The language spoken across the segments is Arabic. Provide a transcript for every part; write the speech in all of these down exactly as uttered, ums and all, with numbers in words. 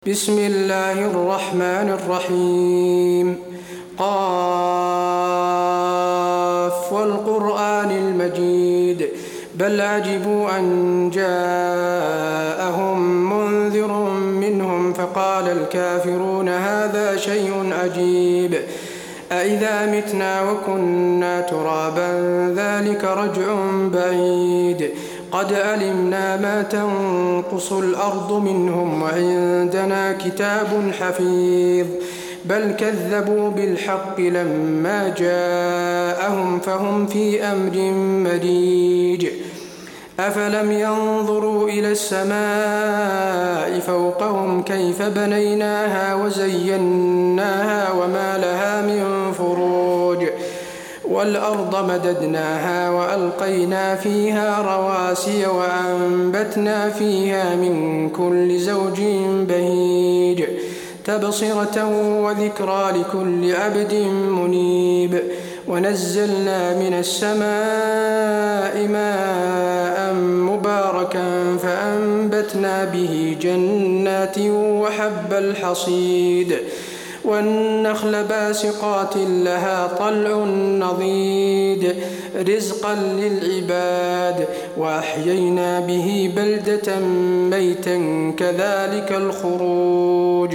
بسم الله الرحمن الرحيم. قاف والقرآن المجيد بل عجبوا أن جاءهم منذر منهم فقال الكافرون هذا شيء عجيب أإذا متنا وكنا ترابا ذلك رجع بعيد قد علمنا ما تنقص الأرض منهم وعندنا كتاب حفيظ بل كذبوا بالحق لما جاءهم فهم في أمر مريج أفلم ينظروا إلى السماء فوقهم كيف بنيناها وزيناها وما لها من فروج والأرض مددناها وألقينا فيها رواسي وأنبتنا فيها من كل زوج بهيج تبصرة وذكرى لكل عبد منيب ونزلنا من السماء ماء مباركا فأنبتنا به جنات وحب الحصيد والنخل باسقات لها طلع نضيد رزقا للعباد وأحيينا به بلدة ميتا كذلك الخروج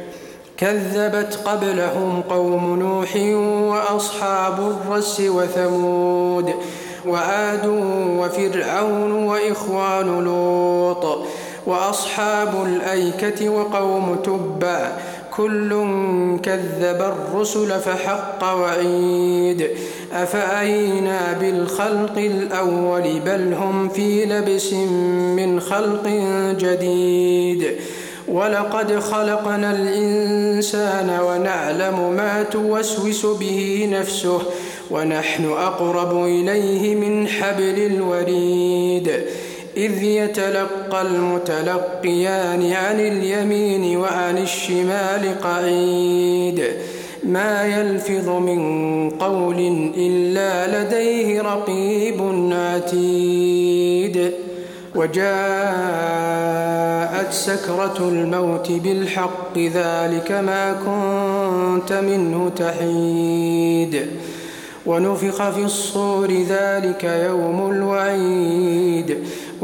كذبت قبلهم قوم نوح وأصحاب الرس وثمود وعاد وفرعون وإخوان لوط وأصحاب الأيكة وقوم تبع كل كذب الرسل فحق وعيد أفأينا بالخلق الأول بل هم في لبس من خلق جديد ولقد خلقنا الإنسان ونعلم ما توسوس به نفسه ونحن أقرب إليه من حبل الوريد إذ يتلقى المتلقيان عن اليمين وعن الشمال قعيد ما يلفظ من قول إلا لديه رقيب عتيد وجاءت سكرة الموت بالحق ذلك ما كنت منه تحيد ونفخ في الصور ذلك يوم الوعيد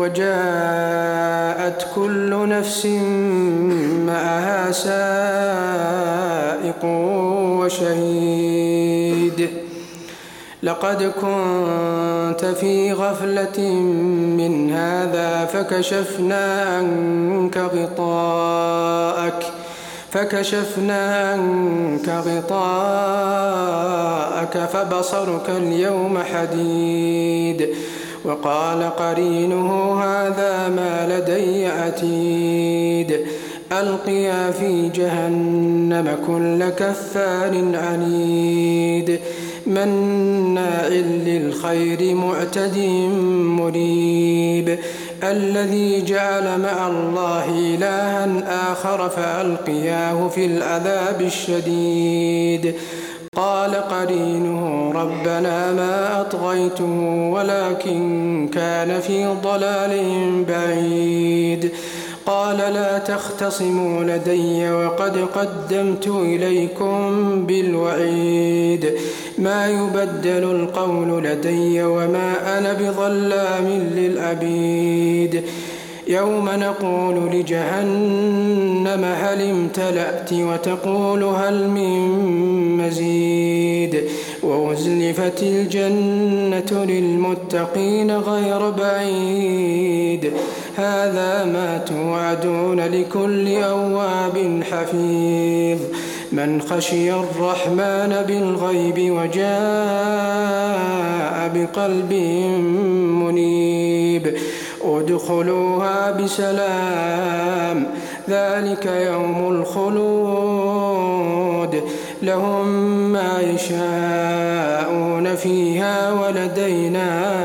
وجاءت كل نفس معها سائق وشهيد لقد كنت في غفلة من هذا فكشفنا عنك غطاءك فكشفنا عنك غطاءك فبصرك اليوم حديد وقال قرينه هذا ما لدي عتيد ألقيا في جهنم كل كفار عنيد مناع للخير معتد مريب الذي جعل مع الله إلها آخر فألقياه في العذاب الشديد قال قرينه ربنا ما أطغيته ولكن كان في ضلال بعيد قال لا تختصموا لدي وقد قدمت إليكم بالوعيد ما يبدل القول لدي وما أنا بظلام للعبيد يوم نقول لجهنم هل امتلأت وتقول هل من مزيد وأزلفت الجنة للمتقين غير بعيد هذا ما توعدون لكل أواب حفيظ من خشي الرحمن بالغيب وجاء بقلب منيب ادخلوها بسلام ذلك يوم الخلود لهم ما يشاءون فيها ولدينا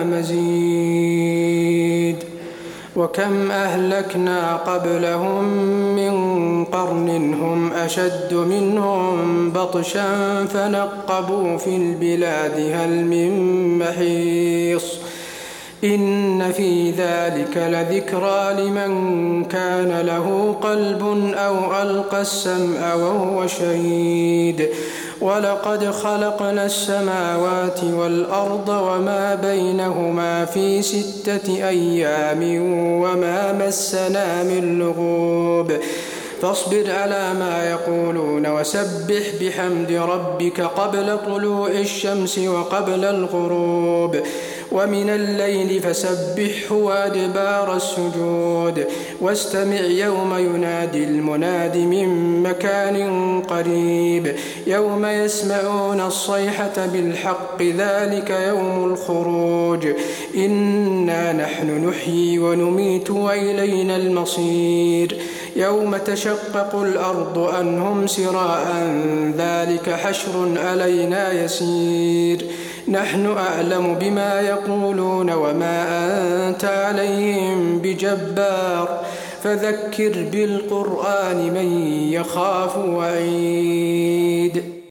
مزيد وكم أهلكنا قبلهم من قرن هم أشد منهم بطشا فنقبوا في البلاد هل من محيص إن في ذلك لذكرى لمن كان له قلب أو ألقى السمع وهو شهيد ولقد خلقنا السماوات والأرض وما بينهما في ستة أيام وما مسنا من لغوب فاصبر على ما يقولون وسبح بحمد ربك قبل طلوع الشمس وقبل الغروب ومن الليل فسبحه وأدبار السجود واستمع يوم ينادي المناد من مكان قريب يوم يسمعون الصيحة بالحق ذلك يوم الخروج إنا نحن نحيي ونميت وإلينا المصير يوم تشقق الأرض عنهم سراء ذلك حشر علينا يسير نحن أعلم بما يقولون وما أنت عليهم بجبار فذكر بالقرآن من يخاف وعيد.